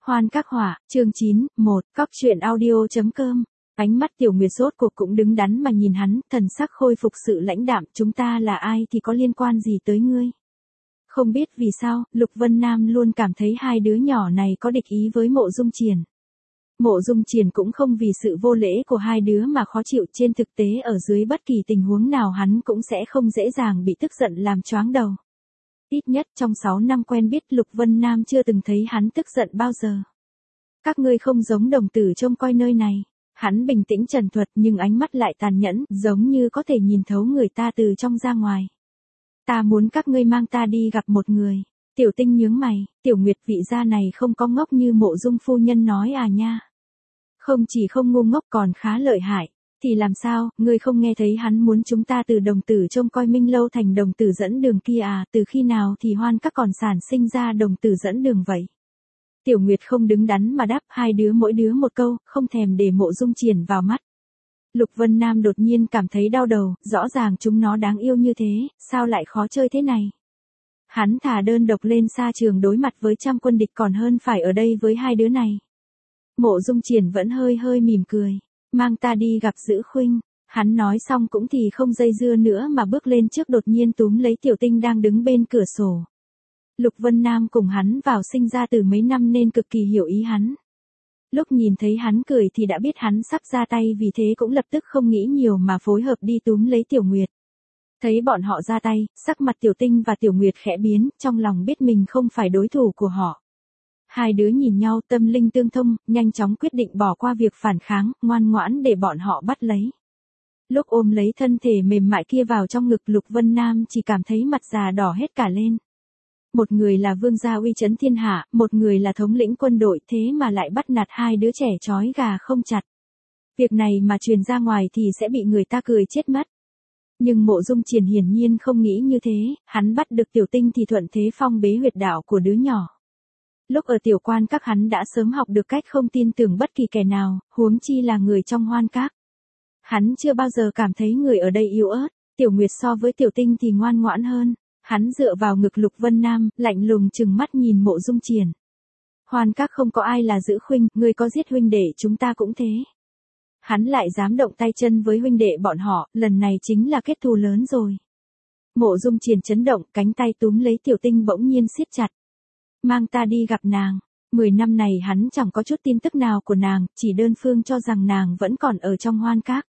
Hoan Các Hỏa, chương 9, 1, Cóc truyện audio.com. Ánh mắt Tiểu Nguyệt rốt cuộc cũng đứng đắn mà nhìn hắn, thần sắc khôi phục sự lãnh đạm, chúng ta là ai thì có liên quan gì tới ngươi. Không biết vì sao, Lục Vân Nam luôn cảm thấy hai đứa nhỏ này có địch ý với Mộ Dung Triển. Mộ Dung Triển cũng không vì sự vô lễ của hai đứa mà khó chịu, trên thực tế ở dưới bất kỳ tình huống nào hắn cũng sẽ không dễ dàng bị tức giận làm choáng đầu. Ít nhất trong 6 năm quen biết Lục Vân Nam chưa từng thấy hắn tức giận bao giờ. Các ngươi không giống đồng tử trông coi nơi này. Hắn bình tĩnh trần thuật nhưng ánh mắt lại tàn nhẫn, giống như có thể nhìn thấu người ta từ trong ra ngoài. Ta muốn các ngươi mang ta đi gặp một người. Tiểu Tinh nhướng mày, Tiểu Nguyệt vị gia này không có ngốc như Mộ Dung phu nhân nói à nha. Không chỉ không ngu ngốc còn khá lợi hại. Thì làm sao, ngươi không nghe thấy hắn muốn chúng ta từ đồng tử trông coi Minh Lâu thành đồng tử dẫn đường kia à, từ khi nào thì Hoan Các còn sản sinh ra đồng tử dẫn đường vậy? Tiểu Nguyệt không đứng đắn mà đáp, hai đứa mỗi đứa một câu, không thèm để Mộ Dung Triển vào mắt. Lục Vân Nam đột nhiên cảm thấy đau đầu, rõ ràng chúng nó đáng yêu như thế, sao lại khó chơi thế này? Hắn thà đơn độc lên xa trường đối mặt với trăm quân địch còn hơn phải ở đây với hai đứa này. Mộ Dung Triển vẫn hơi hơi mỉm cười. Mang ta đi gặp Dữ Khuynh. Hắn nói xong cũng thì không dây dưa nữa mà bước lên trước, đột nhiên túm lấy Tiểu Tinh đang đứng bên cửa sổ. Lục Vân Nam cùng hắn vào sinh ra từ mấy năm nên cực kỳ hiểu ý hắn. Lúc nhìn thấy hắn cười thì đã biết hắn sắp ra tay, vì thế cũng lập tức không nghĩ nhiều mà phối hợp đi túm lấy Tiểu Nguyệt. Thấy bọn họ ra tay, sắc mặt Tiểu Tinh và Tiểu Nguyệt khẽ biến, trong lòng biết mình không phải đối thủ của họ. Hai đứa nhìn nhau tâm linh tương thông, nhanh chóng quyết định bỏ qua việc phản kháng, ngoan ngoãn để bọn họ bắt lấy. Lúc ôm lấy thân thể mềm mại kia vào trong ngực, Lục Vân Nam chỉ cảm thấy mặt già đỏ hết cả lên. Một người là vương gia uy chấn thiên hạ, một người là thống lĩnh quân đội, thế mà lại bắt nạt hai đứa trẻ trói gà không chặt. Việc này mà truyền ra ngoài thì sẽ bị người ta cười chết mất. Nhưng Mộ Dung Triển hiển nhiên không nghĩ như thế, hắn bắt được Tiểu Tinh thì thuận thế phong bế huyệt đạo của đứa nhỏ. Lúc ở Tiểu Quan Các hắn đã sớm học được cách không tin tưởng bất kỳ kẻ nào, huống chi là người trong Hoan Các. Hắn chưa bao giờ cảm thấy người ở đây yếu ớt, Tiểu Nguyệt so với Tiểu Tinh thì ngoan ngoãn hơn. Hắn dựa vào ngực Lục Vân Nam, lạnh lùng trừng mắt nhìn Mộ Dung Triển. Hoan Các không có ai là Dữ Khuynh, ngươi có giết huynh đệ chúng ta cũng thế. Hắn lại dám động tay chân với huynh đệ bọn họ, lần này chính là kết thù lớn rồi. Mộ Dung Triển chấn động, cánh tay túm lấy Tiểu Tinh bỗng nhiên siết chặt. Mang ta đi gặp nàng. 10 năm này hắn chẳng có chút tin tức nào của nàng, chỉ đơn phương cho rằng nàng vẫn còn ở trong Hoan Các.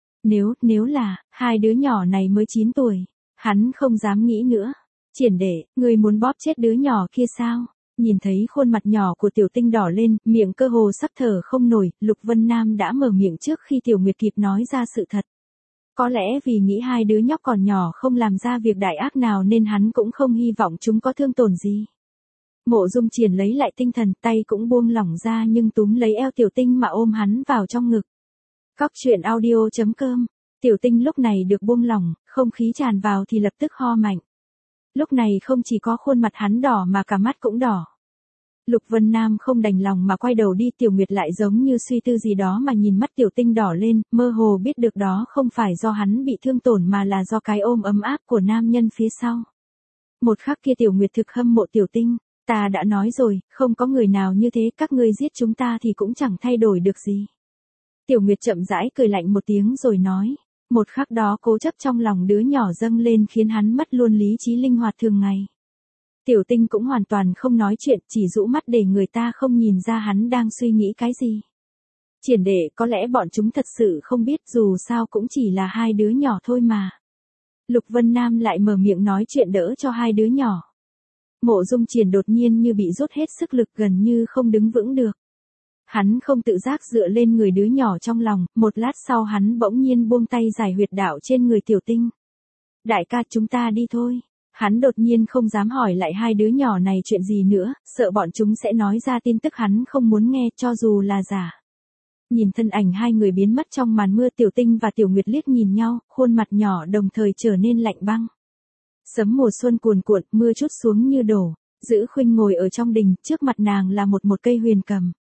Nếu là, hai đứa nhỏ này mới 9 tuổi, hắn không dám nghĩ nữa. Triển đệ, ngươi muốn bóp chết đứa nhỏ kia sao? Nhìn thấy khuôn mặt nhỏ của Tiểu Tinh đỏ lên, miệng cơ hồ sắp thở không nổi, Lục Vân Nam đã mở miệng trước khi Tiểu Nguyệt kịp nói ra sự thật. Có lẽ vì nghĩ hai đứa nhóc còn nhỏ không làm ra việc đại ác nào nên hắn cũng không hy vọng chúng có thương tổn gì. Mộ Dung Triển lấy lại tinh thần, tay cũng buông lỏng ra nhưng túm lấy eo Tiểu Tinh mà ôm hắn vào trong ngực. Cóc truyện audio.com. Tiểu Tinh lúc này được buông lỏng, không khí tràn vào thì lập tức ho mạnh. Lúc này không chỉ có khuôn mặt hắn đỏ mà cả mắt cũng đỏ. Lục Vân Nam không đành lòng mà quay đầu đi, Tiểu Nguyệt lại giống như suy tư gì đó mà nhìn mắt Tiểu Tinh đỏ lên, mơ hồ biết được đó không phải do hắn bị thương tổn mà là do cái ôm ấm áp của nam nhân phía sau. Một khắc kia Tiểu Nguyệt thực hâm mộ Tiểu Tinh. Ta đã nói rồi, không có người nào như thế, các ngươi giết chúng ta thì cũng chẳng thay đổi được gì. Tiểu Nguyệt chậm rãi cười lạnh một tiếng rồi nói. Một khắc đó cố chấp trong lòng đứa nhỏ dâng lên khiến hắn mất luôn lý trí linh hoạt thường ngày. Tiểu Tinh cũng hoàn toàn không nói chuyện, chỉ rũ mắt để người ta không nhìn ra hắn đang suy nghĩ cái gì. Triển đệ, có lẽ bọn chúng thật sự không biết, dù sao cũng chỉ là hai đứa nhỏ thôi mà. Lục Vân Nam lại mở miệng nói chuyện đỡ cho hai đứa nhỏ. Mộ Dung Triển đột nhiên như bị rút hết sức lực, gần như không đứng vững được. Hắn không tự giác dựa lên người đứa nhỏ trong lòng, một lát sau hắn bỗng nhiên buông tay giải huyệt đạo trên người Tiểu Tinh. Đại ca, chúng ta đi thôi. Hắn đột nhiên không dám hỏi lại hai đứa nhỏ này chuyện gì nữa, sợ bọn chúng sẽ nói ra tin tức hắn không muốn nghe cho dù là giả. Nhìn thân ảnh hai người biến mất trong màn mưa, Tiểu Tinh và Tiểu Nguyệt liếc nhìn nhau, khuôn mặt nhỏ đồng thời trở nên lạnh băng. Sấm mùa xuân cuồn cuộn, mưa trút xuống như đổ. Dữ Khuynh ngồi ở trong đình, trước mặt nàng là một cây huyền cầm.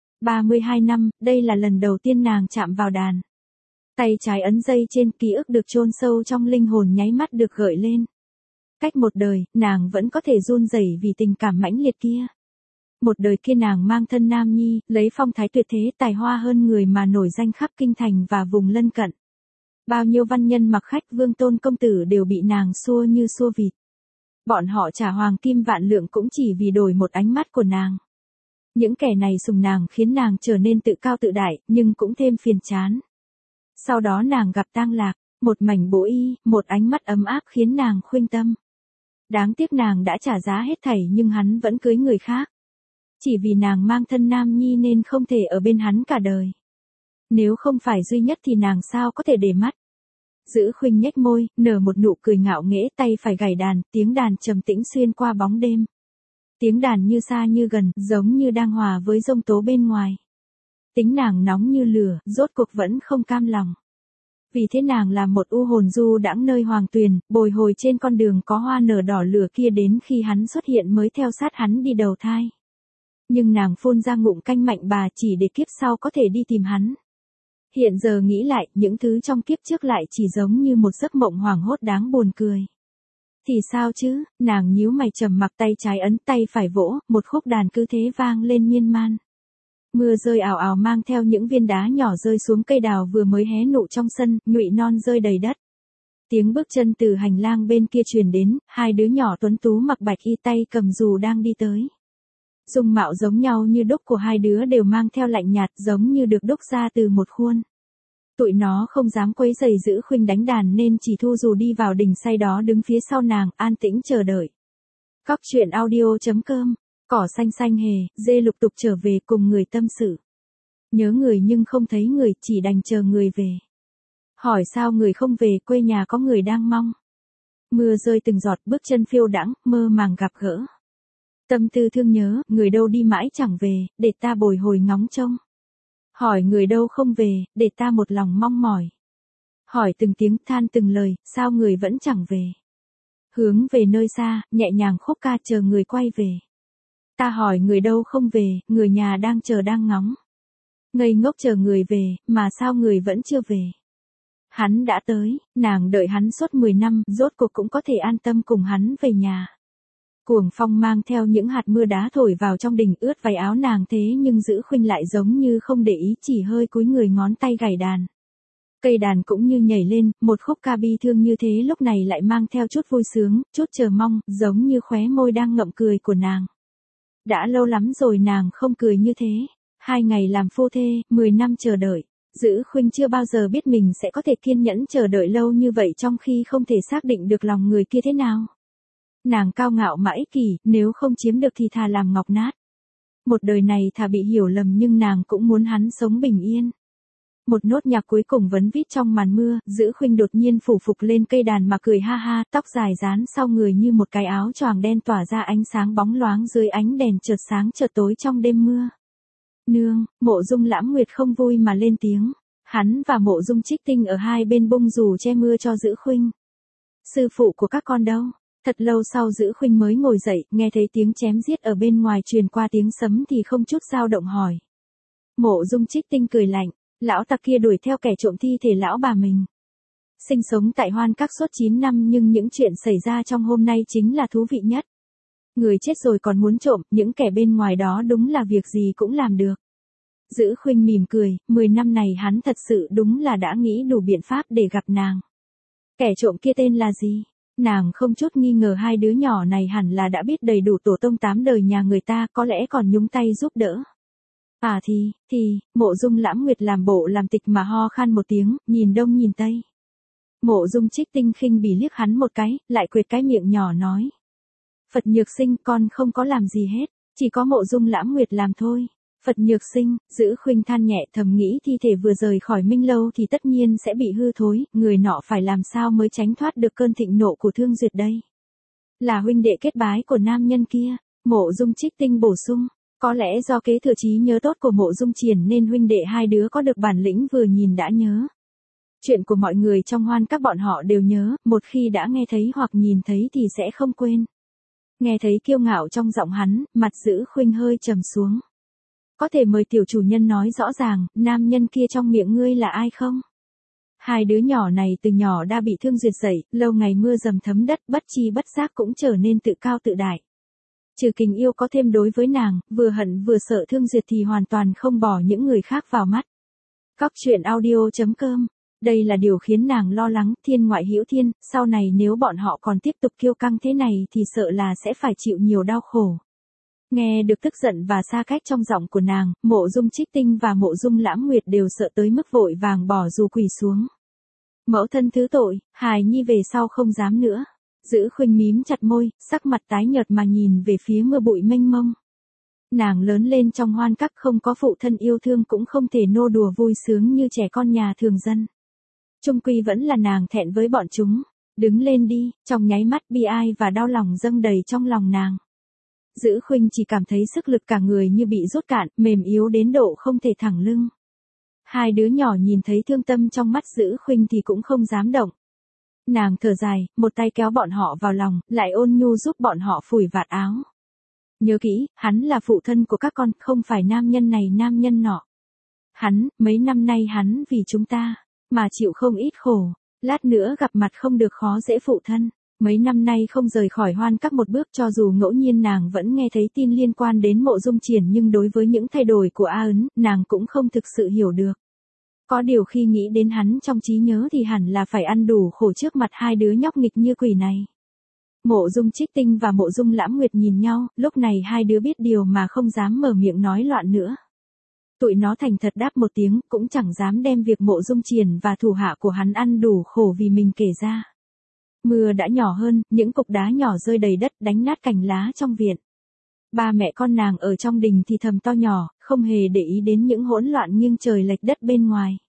32 năm, đây là lần đầu tiên nàng chạm vào đàn. Tay trái ấn dây trên, ký ức được chôn sâu trong linh hồn nháy mắt được gợi lên. Cách một đời, nàng vẫn có thể run rẩy vì tình cảm mãnh liệt kia. Một đời kia nàng mang thân nam nhi, lấy phong thái tuyệt thế tài hoa hơn người mà nổi danh khắp kinh thành và vùng lân cận. Bao nhiêu văn nhân mặc khách vương tôn công tử đều bị nàng xua như xua vịt. Bọn họ trả hoàng kim vạn lượng cũng chỉ vì đổi một ánh mắt của nàng. Những kẻ này sùng nàng khiến nàng trở nên tự cao tự đại, nhưng cũng thêm phiền chán. Sau đó nàng gặp Tang Lạc, một mảnh bố y, một ánh mắt ấm áp khiến nàng khuynh tâm. Đáng tiếc nàng đã trả giá hết thảy nhưng hắn vẫn cưới người khác. Chỉ vì nàng mang thân nam nhi nên không thể ở bên hắn cả đời. Nếu không phải duy nhất thì nàng sao có thể để mắt. Dữ Khuynh nhếch môi, nở một nụ cười ngạo nghễ, tay phải gảy đàn, tiếng đàn trầm tĩnh xuyên qua bóng đêm. Tiếng đàn như xa như gần, giống như đang hòa với giông tố bên ngoài. Tính nàng nóng như lửa, rốt cuộc vẫn không cam lòng. Vì thế nàng là một u hồn du đãng nơi hoàng tuyền, bồi hồi trên con đường có hoa nở đỏ lửa kia đến khi hắn xuất hiện mới theo sát hắn đi đầu thai. Nhưng nàng phun ra ngụm canh mạnh bà chỉ để kiếp sau có thể đi tìm hắn. Hiện giờ nghĩ lại, những thứ trong kiếp trước lại chỉ giống như một giấc mộng hoảng hốt đáng buồn cười. Thì sao chứ, nàng nhíu mày trầm mặc, tay trái ấn tay phải vỗ, một khúc đàn cứ thế vang lên miên man. Mưa rơi ào ào mang theo những viên đá nhỏ rơi xuống cây đào vừa mới hé nụ trong sân, nhụy non rơi đầy đất. Tiếng bước chân từ hành lang bên kia truyền đến, hai đứa nhỏ tuấn tú mặc bạch y tay cầm dù đang đi tới. Dung mạo giống nhau như đúc của hai đứa đều mang theo lạnh nhạt giống như được đúc ra từ một khuôn. Tụi nó không dám quấy rầy Dữ Khuynh đánh đàn nên chỉ thu dù đi vào đình say đó đứng phía sau nàng, an tĩnh chờ đợi. Cóc truyện audio.com, cỏ xanh xanh hề, dê lục tục trở về cùng người tâm sự. Nhớ người nhưng không thấy người, chỉ đành chờ người về. Hỏi sao người không về, quê nhà có người đang mong. Mưa rơi từng giọt, bước chân phiêu đãng, mơ màng gặp gỡ. Tâm tư thương nhớ, người đâu đi mãi chẳng về, để ta bồi hồi ngóng trông. Hỏi người đâu không về, để ta một lòng mong mỏi. Hỏi từng tiếng, than từng lời, sao người vẫn chẳng về. Hướng về nơi xa, nhẹ nhàng khúc ca chờ người quay về. Ta hỏi người đâu không về, người nhà đang chờ đang ngóng. Ngây ngốc chờ người về, mà sao người vẫn chưa về. Hắn đã tới, nàng đợi hắn suốt 10 năm, rốt cuộc cũng có thể an tâm cùng hắn về nhà. Cuồng phong mang theo những hạt mưa đá thổi vào trong đình, ướt váy áo nàng, thế nhưng Dữ Khuynh lại giống như không để ý, chỉ hơi cúi người ngón tay gảy đàn. Cây đàn cũng như nhảy lên, một khúc ca bi thương như thế lúc này lại mang theo chút vui sướng, chút chờ mong, giống như khóe môi đang ngậm cười của nàng. Đã lâu lắm rồi nàng không cười như thế. 2 ngày làm phu thê, 10 năm chờ đợi. Dữ Khuynh chưa bao giờ biết mình sẽ có thể kiên nhẫn chờ đợi lâu như vậy trong khi không thể xác định được lòng người kia thế nào. Nàng cao ngạo mà ích kỷ, nếu không chiếm được thì thà làm ngọc nát. Một đời này thà bị hiểu lầm nhưng nàng cũng muốn hắn sống bình yên. Một nốt nhạc cuối cùng vấn vít trong màn mưa, Dữ Khuynh đột nhiên phủ phục lên cây đàn mà cười ha ha, tóc dài dán sau người như một cái áo choàng đen tỏa ra ánh sáng bóng loáng dưới ánh đèn chợt sáng chợt tối trong đêm mưa. Nương, Mộ Dung Lãm Nguyệt không vui mà lên tiếng. Hắn và Mộ Dung Trích Tinh ở hai bên bung dù che mưa cho Dữ Khuynh. Sư phụ của các con đâu? Thật lâu sau Dữ Khuynh mới ngồi dậy, nghe thấy tiếng chém giết ở bên ngoài truyền qua tiếng sấm thì không chút dao động hỏi. Mộ Dung Trích Tinh cười lạnh, lão tặc kia đuổi theo kẻ trộm thi thể lão bà mình. Sinh sống tại Hoan Các suốt 9 năm nhưng những chuyện xảy ra trong hôm nay chính là thú vị nhất. Người chết rồi còn muốn trộm, những kẻ bên ngoài đó đúng là việc gì cũng làm được. Dữ Khuynh mỉm cười, 10 năm này hắn thật sự đúng là đã nghĩ đủ biện pháp để gặp nàng. Kẻ trộm kia tên là gì? Nàng không chút nghi ngờ hai đứa nhỏ này hẳn là đã biết đầy đủ tổ tông 8 đời nhà người ta, có lẽ còn nhúng tay giúp đỡ. À thì, Mộ Dung Lãm Nguyệt làm bộ làm tịch mà ho khan một tiếng, nhìn đông nhìn tây. Mộ Dung Trích Tinh khinh bỉ liếc hắn một cái, lại quệt cái miệng nhỏ nói. Phật Nhược Sinh, con không có làm gì hết, chỉ có Mộ Dung Lãm Nguyệt làm thôi. Phật Nhược Sinh, Dữ Khuynh than nhẹ, thầm nghĩ thi thể vừa rời khỏi Minh Lâu thì tất nhiên sẽ bị hư thối, người nọ phải làm sao mới tránh thoát được cơn thịnh nộ của Thương Duyệt đây. Là huynh đệ kết bái của nam nhân kia, Mộ Dung Trích Tinh bổ sung, có lẽ do kế thừa trí nhớ tốt của Mộ Dung Triển nên huynh đệ hai đứa có được bản lĩnh vừa nhìn đã nhớ. Chuyện của mọi người trong Hoan Các bọn họ đều nhớ, một khi đã nghe thấy hoặc nhìn thấy thì sẽ không quên. Nghe thấy kiêu ngạo trong giọng hắn, mặt Dữ Khuynh hơi trầm xuống. Có thể mời tiểu chủ nhân nói rõ ràng, nam nhân kia trong miệng ngươi là ai không? Hai đứa nhỏ này từ nhỏ đã bị Thương Duyệt dạy, lâu ngày mưa dầm thấm đất, bất chi bất giác cũng trở nên tự cao tự đại. Trừ tình yêu có thêm đối với nàng, vừa hận vừa sợ Thương Duyệt thì hoàn toàn không bỏ những người khác vào mắt. Cóc truyện audio.com. Đây là điều khiến nàng lo lắng, thiên ngoại hữu thiên, sau này nếu bọn họ còn tiếp tục kiêu căng thế này thì sợ là sẽ phải chịu nhiều đau khổ. Nghe được tức giận và xa cách trong giọng của nàng, Mộ Dung Trích Tinh và Mộ Dung Lãm Nguyệt đều sợ tới mức vội vàng bỏ dù quỳ xuống. Mẫu thân thứ tội, hài nhi về sau không dám nữa. Giữ Khuynh mím chặt môi, sắc mặt tái nhợt mà nhìn về phía mưa bụi mênh mông. Nàng lớn lên trong hoan các, không có phụ thân yêu thương, cũng không thể nô đùa vui sướng như trẻ con nhà thường dân. Chung quy vẫn là nàng thẹn với bọn chúng. Đứng lên đi, trong nháy mắt bi ai và đau lòng dâng đầy trong lòng nàng. Giữ Khuynh chỉ cảm thấy sức lực cả người như bị rút cạn, mềm yếu đến độ không thể thẳng lưng. Hai đứa nhỏ nhìn thấy thương tâm trong mắt Giữ Khuynh thì cũng không dám động. Nàng thở dài, một tay kéo bọn họ vào lòng, lại ôn nhu giúp bọn họ phủi vạt áo. Nhớ kỹ, hắn là phụ thân của các con, không phải nam nhân này nam nhân nọ. Hắn, mấy năm nay hắn vì chúng ta, mà chịu không ít khổ, lát nữa gặp mặt không được khó dễ phụ thân. Mấy năm nay không rời khỏi hoan các một bước, cho dù ngẫu nhiên nàng vẫn nghe thấy tin liên quan đến Mộ Dung Triển, nhưng đối với những thay đổi của A Ấn, nàng cũng không thực sự hiểu được. Có điều khi nghĩ đến hắn trong trí nhớ thì hẳn là phải ăn đủ khổ trước mặt hai đứa nhóc nghịch như quỷ này. Mộ Dung Trích Tinh và Mộ Dung Lãm Nguyệt nhìn nhau, lúc này hai đứa biết điều mà không dám mở miệng nói loạn nữa. Tụi nó thành thật đáp một tiếng, cũng chẳng dám đem việc Mộ Dung Triển và thủ hạ của hắn ăn đủ khổ vì mình kể ra. Mưa đã nhỏ hơn, những cục đá nhỏ rơi đầy đất đánh nát cành lá trong viện. Ba mẹ con nàng ở trong đình thì thầm to nhỏ, không hề để ý đến những hỗn loạn nghiêng trời lệch đất bên ngoài.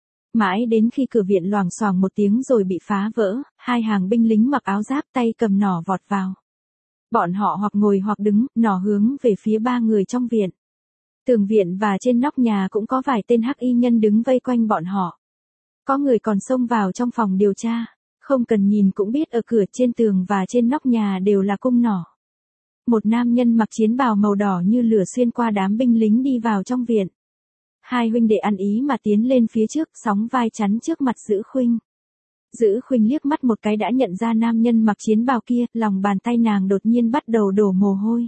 Mãi đến khi cửa viện loảng xoảng một tiếng rồi bị phá vỡ, hai hàng binh lính mặc áo giáp tay cầm nỏ vọt vào. Bọn họ hoặc ngồi hoặc đứng, nỏ hướng về phía ba người trong viện. Tường viện và trên nóc nhà cũng có vài tên hắc y nhân đứng vây quanh bọn họ. Có người còn xông vào trong phòng điều tra. Không cần nhìn cũng biết ở cửa, trên tường và trên nóc nhà đều là cung nỏ. Một nam nhân mặc chiến bào màu đỏ như lửa xuyên qua đám binh lính đi vào trong viện. Hai huynh đệ ăn ý mà tiến lên phía trước, sóng vai chắn trước mặt Giữ Khuynh. Giữ Khuynh liếc mắt một cái đã nhận ra nam nhân mặc chiến bào kia, lòng bàn tay nàng đột nhiên bắt đầu đổ mồ hôi.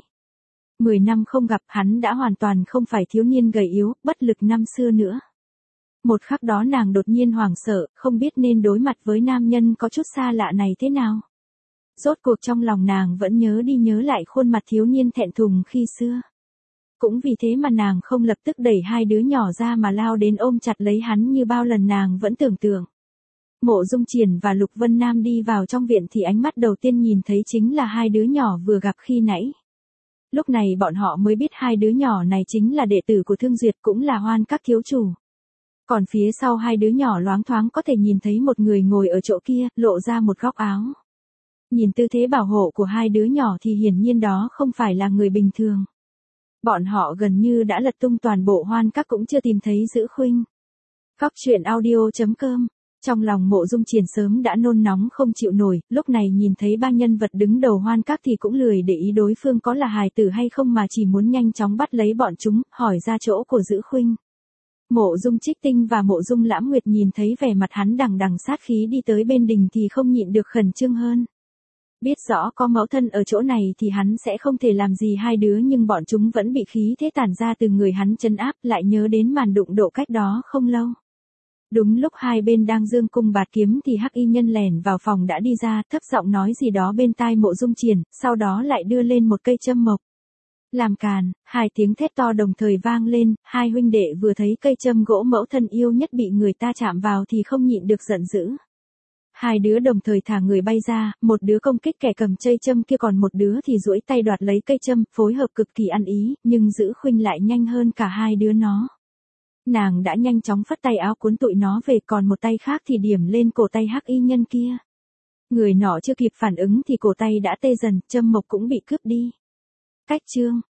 10 năm không gặp, hắn đã hoàn toàn không phải thiếu niên gầy yếu, bất lực năm xưa nữa. Một khắc đó nàng đột nhiên hoảng sợ, không biết nên đối mặt với nam nhân có chút xa lạ này thế nào. Rốt cuộc trong lòng nàng vẫn nhớ đi nhớ lại khuôn mặt thiếu niên thẹn thùng khi xưa. Cũng vì thế mà nàng không lập tức đẩy hai đứa nhỏ ra mà lao đến ôm chặt lấy hắn như bao lần nàng vẫn tưởng tượng. Mộ Dung Triển và Lục Vân Nam đi vào trong viện thì ánh mắt đầu tiên nhìn thấy chính là hai đứa nhỏ vừa gặp khi nãy. Lúc này bọn họ mới biết hai đứa nhỏ này chính là đệ tử của Thương Duyệt, cũng là hoan các thiếu chủ. Còn phía sau hai đứa nhỏ loáng thoáng có thể nhìn thấy một người ngồi ở chỗ kia, lộ ra một góc áo. Nhìn tư thế bảo hộ của hai đứa nhỏ thì hiển nhiên đó không phải là người bình thường. Bọn họ gần như đã lật tung toàn bộ hoan các cũng chưa tìm thấy Giữ Khuynh. Cóc truyện audio.com. Trong lòng Mộ Dung Triển sớm đã nôn nóng không chịu nổi, lúc này nhìn thấy ba nhân vật đứng đầu hoan các thì cũng lười để ý đối phương có là hài tử hay không mà chỉ muốn nhanh chóng bắt lấy bọn chúng, hỏi ra chỗ của Giữ Khuynh. Mộ Dung Trích Tinh và Mộ Dung Lãm Nguyệt nhìn thấy vẻ mặt hắn đằng đằng sát khí đi tới bên đình thì không nhịn được khẩn trương hơn. Biết rõ có mẫu thân ở chỗ này thì hắn sẽ không thể làm gì hai đứa, nhưng bọn chúng vẫn bị khí thế tản ra từ người hắn trấn áp, lại nhớ đến màn đụng độ cách đó không lâu. Đúng lúc hai bên đang giương cung bạt kiếm thì hắc y nhân lẻn vào phòng đã đi ra, thấp giọng nói gì đó bên tai Mộ Dung Triển, sau đó lại đưa lên một cây châm mộc. Làm càn, hai tiếng thét to đồng thời vang lên, hai huynh đệ vừa thấy cây châm gỗ mẫu thân yêu nhất bị người ta chạm vào thì không nhịn được giận dữ. Hai đứa đồng thời thả người bay ra, một đứa công kích kẻ cầm cây châm kia, còn một đứa thì duỗi tay đoạt lấy cây châm, phối hợp cực kỳ ăn ý, nhưng Giữ Khuynh lại nhanh hơn cả hai đứa nó. Nàng đã nhanh chóng phất tay áo cuốn tụi nó về, còn một tay khác thì điểm lên cổ tay hắc y nhân kia. Người nọ chưa kịp phản ứng thì cổ tay đã tê dần, châm mộc cũng bị cướp đi. Cách chương